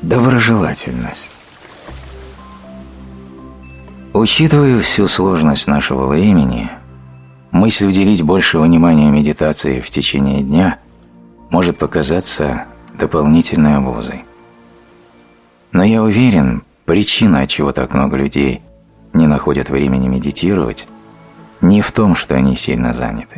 Доброжелательность. Учитывая всю сложность нашего времени, мысль уделить больше внимания медитации в течение дня может показаться дополнительной обузой. Но я уверен, причина, отчего так много людей не находят времени медитировать, не в том, что они сильно заняты.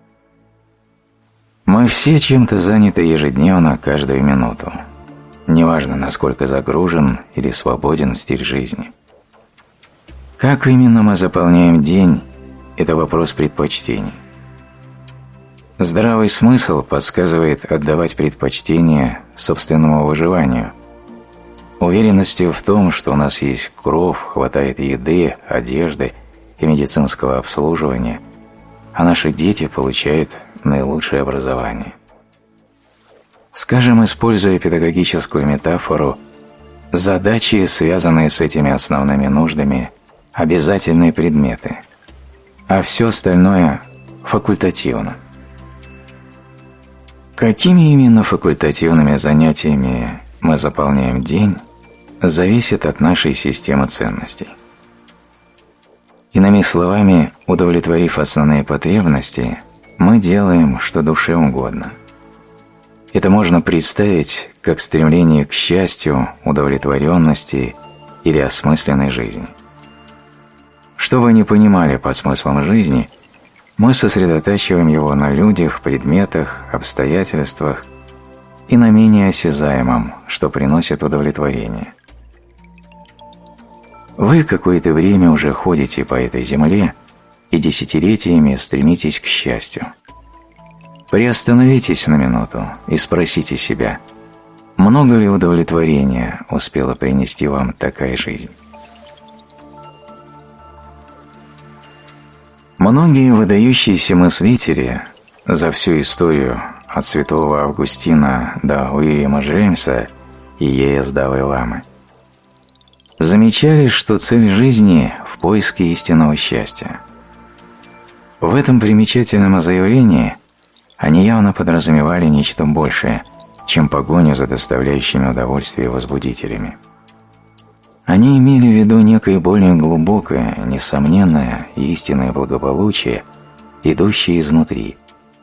Мы все чем-то заняты ежедневно, каждую минуту. Неважно, насколько загружен или свободен стиль жизни. Как именно мы заполняем день – это вопрос предпочтений. Здравый смысл подсказывает отдавать предпочтение собственному выживанию, уверенности в том, что у нас есть кров, хватает еды, одежды и медицинского обслуживания, а наши дети получают наилучшее образование. Скажем, используя педагогическую метафору, задачи, связанные с этими основными нуждами, обязательные предметы, а все остальное факультативно. Какими именно факультативными занятиями мы заполняем день, зависит от нашей системы ценностей. Иными словами, удовлетворив основные потребности, мы делаем, что душе угодно. Это можно представить как стремление к счастью, удовлетворенности или осмысленной жизни. Что вы не понимали под смыслом жизни, мы сосредотачиваем его на людях, предметах, обстоятельствах и на менее осязаемом, что приносит удовлетворение. Вы какое-то время уже ходите по этой земле и десятилетиями стремитесь к счастью. Приостановитесь на минуту и спросите себя, много ли удовлетворения успела принести вам такая жизнь? Многие выдающиеся мыслители за всю историю от святого Августина до Уильяма Джеймса и Е.С. Далай-ламы замечали, что цель жизни в поиске истинного счастья. В этом примечательном заявлении они явно подразумевали нечто большее, чем погоню за доставляющими удовольствие возбудителями. Они имели в виду некое более глубокое, несомненное и истинное благополучие, идущее изнутри.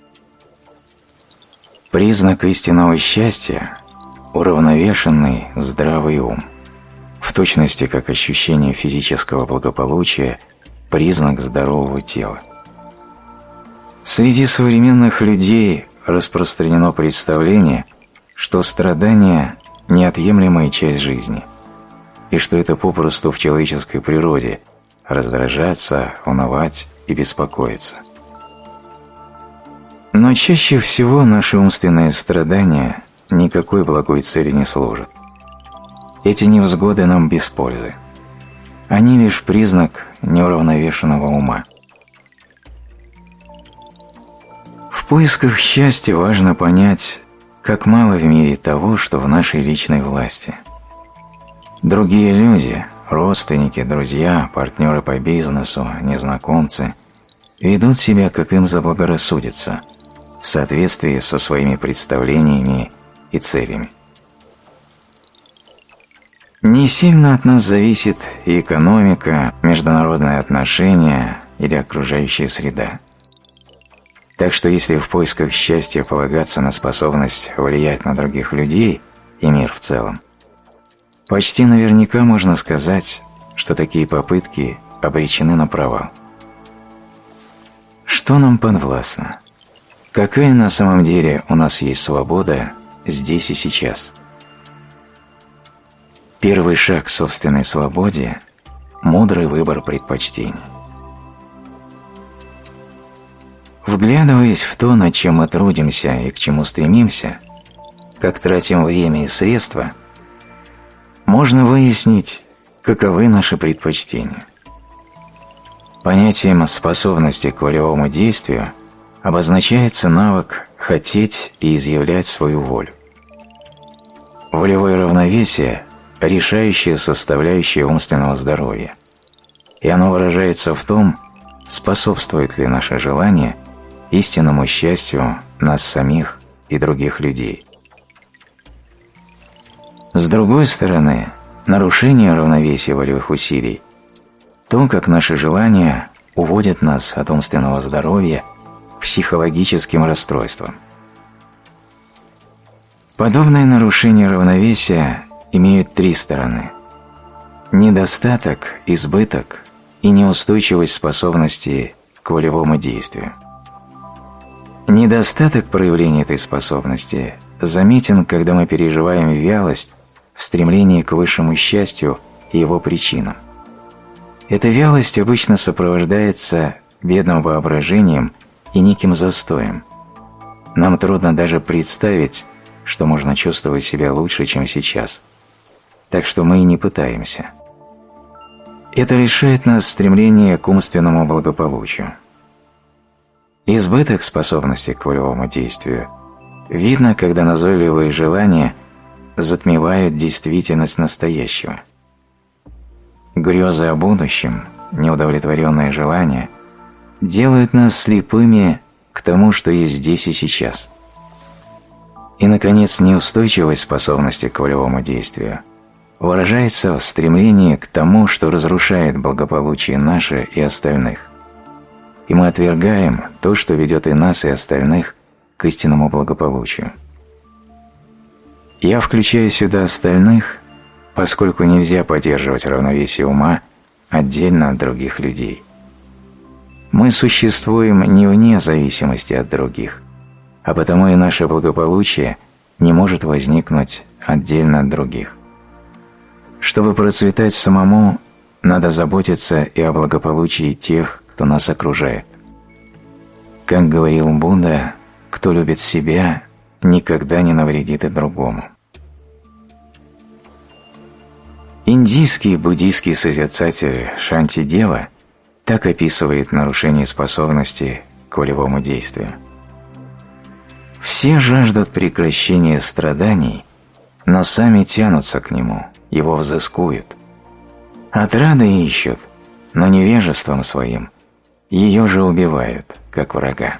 Признак истинного счастья – уравновешенный, здравый ум, в точности как ощущение физического благополучия – признак здорового тела. Среди современных людей распространено представление, что страдания – неотъемлемая часть жизни, и что это попросту в человеческой природе – раздражаться, унывать и беспокоиться. Но чаще всего наши умственные страдания никакой благой цели не служат. Эти невзгоды нам без пользы. Они лишь признак неуравновешенного ума. В поисках счастья важно понять, как мало в мире того, что в нашей личной власти. Другие люди, родственники, друзья, партнеры по бизнесу, незнакомцы ведут себя, как им заблагорассудится, в соответствии со своими представлениями и целями. Не сильно от нас зависит и экономика, международные отношения или окружающая среда. Так что если в поисках счастья полагаться на способность влиять на других людей и мир в целом, почти наверняка можно сказать, что такие попытки обречены на провал. Что нам подвластно? Какая на самом деле у нас есть свобода здесь и сейчас? Первый шаг к собственной свободе – мудрый выбор предпочтений. Вглядываясь в то, над чем мы трудимся и к чему стремимся, как тратим время и средства, можно выяснить, каковы наши предпочтения. Понятием способности к волевому действию обозначается навык хотеть и изъявлять свою волю. Волевое равновесие – решающая составляющая умственного здоровья, и оно выражается в том, способствует ли наше желание истинному счастью нас самих и других людей. С другой стороны, нарушение равновесия волевых усилий – то, как наши желания уводят нас от умственного здоровья к психологическим расстройствам. Подобные нарушения равновесия имеют три стороны – недостаток, избыток и неустойчивость способности к волевому действию. Недостаток проявления этой способности заметен, когда мы переживаем вялость в стремлении к высшему счастью и его причинам. Эта вялость обычно сопровождается бедным воображением и неким застоем. Нам трудно даже представить, что можно чувствовать себя лучше, чем сейчас. Так что мы и не пытаемся. Это лишает нас стремления к умственному благополучию. Избыток способности к волевому действию видно, когда назойливые желания затмевают действительность настоящего. Грезы о будущем, неудовлетворенные желания делают нас слепыми к тому, что есть здесь и сейчас. И, наконец, неустойчивость способности к волевому действию выражается в стремлении к тому, что разрушает благополучие наше и остальных. И мы отвергаем то, что ведет и нас, и остальных к истинному благополучию. Я включаю сюда остальных, поскольку нельзя поддерживать равновесие ума отдельно от других людей. Мы существуем не вне зависимости от других, а потому и наше благополучие не может возникнуть отдельно от других. Чтобы процветать самому, надо заботиться и о благополучии тех, кто нас окружает. Как говорил Будда, кто любит себя, никогда не навредит и другому. Индийский буддийский созерцатель Шантидева так описывает нарушение способности к волевому действию. Все жаждут прекращения страданий, но сами тянутся к нему, его взыскуют. Отрады ищут, но невежеством своим ее же убивают, как врага.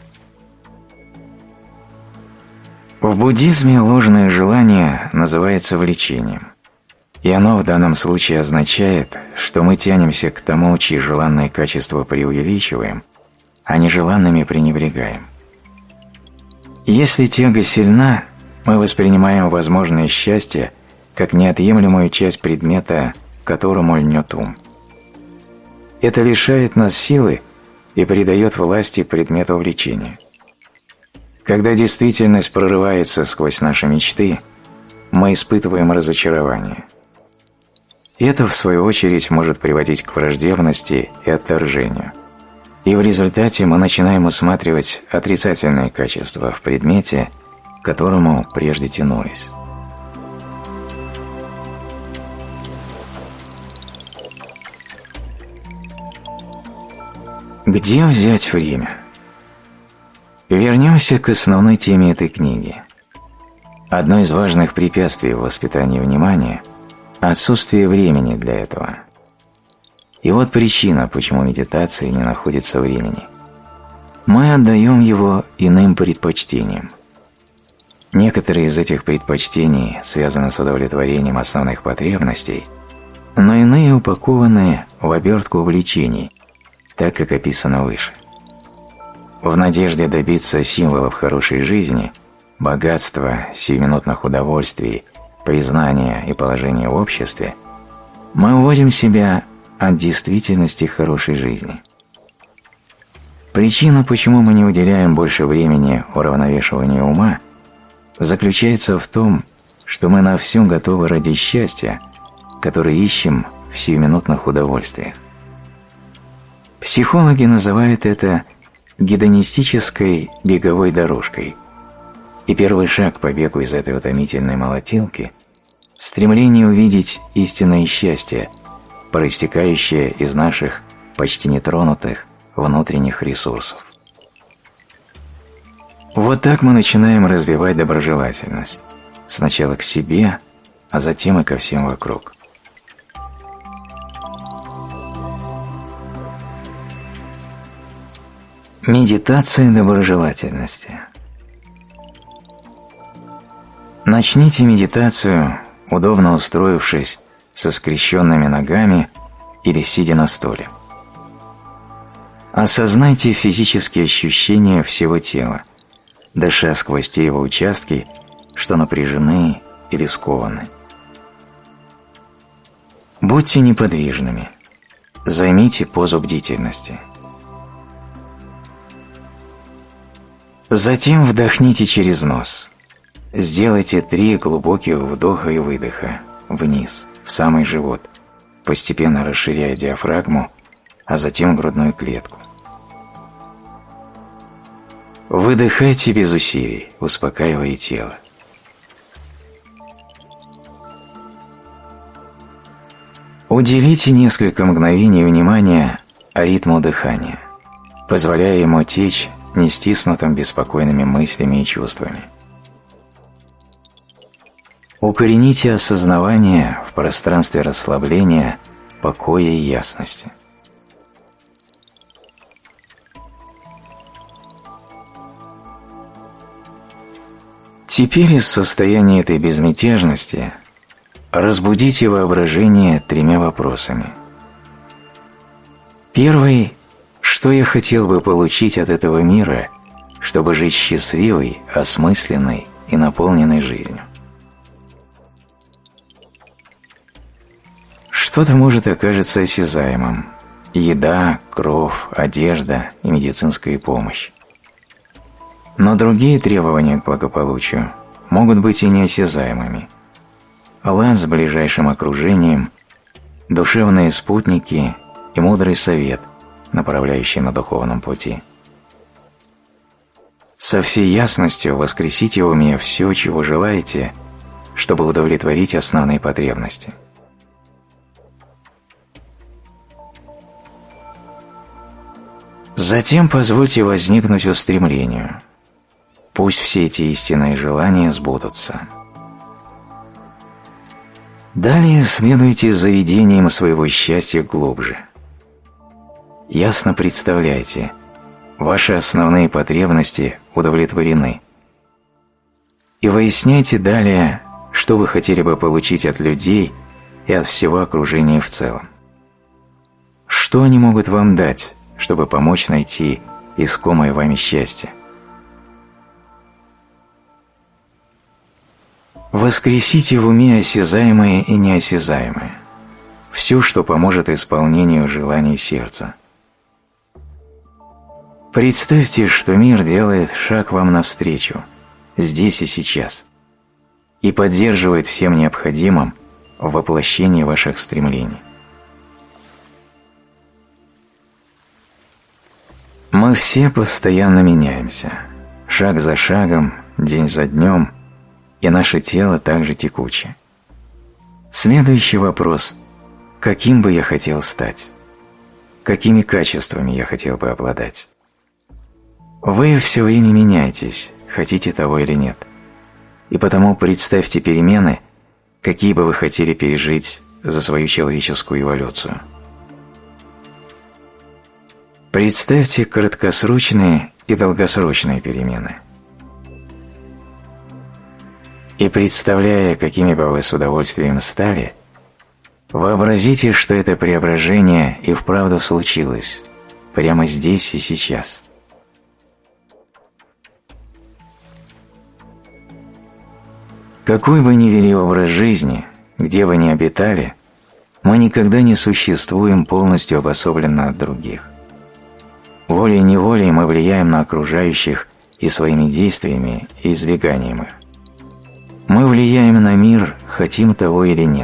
В буддизме ложное желание называется влечением, и оно в данном случае означает, что мы тянемся к тому, чьи желанные качества преувеличиваем, а нежеланными пренебрегаем. Если тяга сильна, мы воспринимаем возможное счастье как неотъемлемую часть предмета, к которому льнет ум. Это лишает нас силы и придает власти предмету влечения. Когда действительность прорывается сквозь наши мечты, мы испытываем разочарование. Это, в свою очередь, может приводить к враждебности и отторжению. И в результате мы начинаем усматривать отрицательные качества в предмете, к которому прежде тянулись. Где взять время? Вернемся к основной теме этой книги. Одно из важных препятствий в воспитании внимания – отсутствие времени для этого. И вот причина, почему медитации не находится времени. Мы отдаем его иным предпочтениям. Некоторые из этих предпочтений связаны с удовлетворением основных потребностей, но иные упакованы в обертку увлечений, так как описано выше. В надежде добиться символов хорошей жизни, богатства, сиюминутных удовольствий, признания и положения в обществе, мы уводим себя от действительности хорошей жизни. Причина, почему мы не уделяем больше времени уравновешиванию ума, заключается в том, что мы на все готовы ради счастья, которое ищем в сиюминутных удовольствиях. Психологи называют это гедонистической беговой дорожкой, и первый шаг по бегу из этой утомительной молотилки – стремление увидеть истинное счастье, проистекающее из наших почти нетронутых внутренних ресурсов. Вот так мы начинаем развивать доброжелательность, сначала к себе, а затем и ко всем вокруг. Медитация доброжелательности. Начните медитацию, удобно устроившись со скрещенными ногами или сидя на стуле. Осознайте физические ощущения всего тела, дыша сквозь те его участки, что напряжены или скованы. Будьте неподвижными. Займите позу бдительности. Затем вдохните через нос. Сделайте 3 глубоких вдоха и выдоха вниз, в самый живот, постепенно расширяя диафрагму, а затем грудную клетку. Выдыхайте без усилий, успокаивая тело. Уделите несколько мгновений внимания ритму дыхания, позволяя ему течь не стиснутым беспокойными мыслями и чувствами. Укорените осознавание в пространстве расслабления, покоя и ясности. Теперь из состояния этой безмятежности разбудите воображение 3 вопросами. Первый – что я хотел бы получить от этого мира, чтобы жить счастливой, осмысленной и наполненной жизнью? Что-то может окажется осязаемым – еда, кров, одежда и медицинская помощь. Но другие требования к благополучию могут быть и неосязаемыми. Лад с ближайшим окружением, душевные спутники и мудрый совет, направляющий на духовном пути. Со всей ясностью воскресите в уме все, чего желаете, чтобы удовлетворить основные потребности. Затем позвольте возникнуть устремлению. Пусть все эти истинные желания сбудутся. Далее следуйте за видением своего счастья глубже. Ясно представляйте, ваши основные потребности удовлетворены. И выясняйте далее, что вы хотели бы получить от людей и от всего окружения в целом. Что они могут вам дать, чтобы помочь найти искомое вами счастье? Воскресите в уме осязаемое и неосязаемое, все, что поможет исполнению желаний сердца. Представьте, что мир делает шаг вам навстречу, здесь и сейчас, и поддерживает всем необходимым в воплощении ваших стремлений. Мы все постоянно меняемся, шаг за шагом, день за днем, и наше тело также текуче. Следующий вопрос – каким бы я хотел стать? Какими качествами я хотел бы обладать? Вы все время меняетесь, хотите того или нет. И потому представьте перемены, какие бы вы хотели пережить за свою человеческую эволюцию. Представьте краткосрочные и долгосрочные перемены. И представляя, какими бы вы с удовольствием стали, вообразите, что это преображение и вправду случилось, прямо здесь и сейчас. Какой бы ни вели образ жизни, где бы ни обитали, мы никогда не существуем полностью обособленно от других. Волей-неволей мы влияем на окружающих и своими действиями, и избеганием их. Мы влияем на мир, хотим того или нет.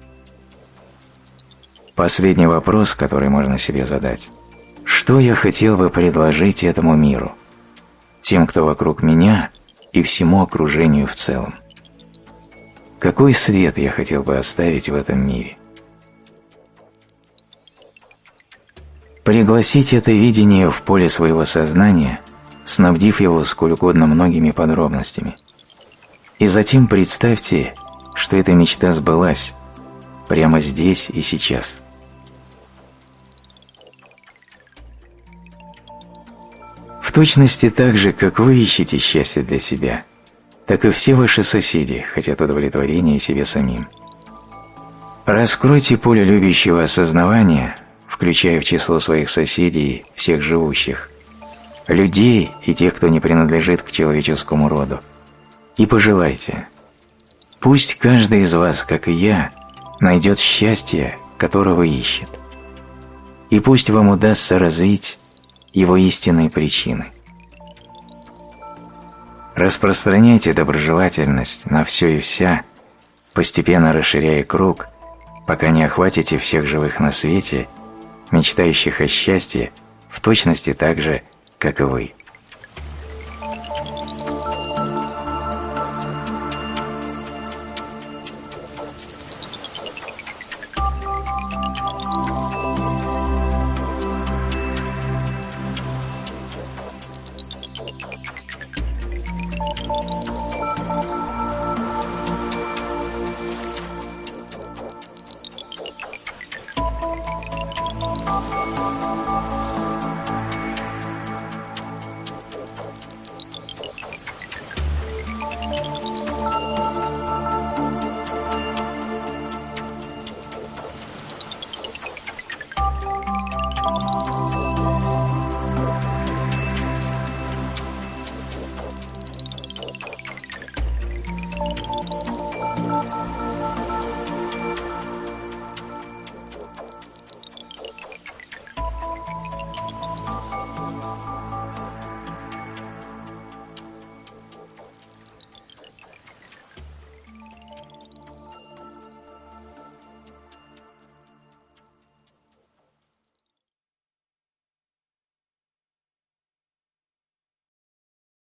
Последний вопрос, который можно себе задать. Что я хотел бы предложить этому миру? Тем, кто вокруг меня, и всему окружению в целом. Какой след я хотел бы оставить в этом мире? Пригласите это видение в поле своего сознания, снабдив его сколь угодно многими подробностями. И затем представьте, что эта мечта сбылась прямо здесь и сейчас. В точности так же, как вы ищете счастье для себя, так и все ваши соседи хотят удовлетворения себе самим. Раскройте поле любящего осознавания, включая в число своих соседей всех живущих, людей и тех, кто не принадлежит к человеческому роду, и пожелайте: пусть каждый из вас, как и я, найдет счастье, которого ищет, и пусть вам удастся развить его истинные причины. Распространяйте доброжелательность на все и вся, постепенно расширяя круг, пока не охватите всех живых на свете, мечтающих о счастье в точности так же, как и вы.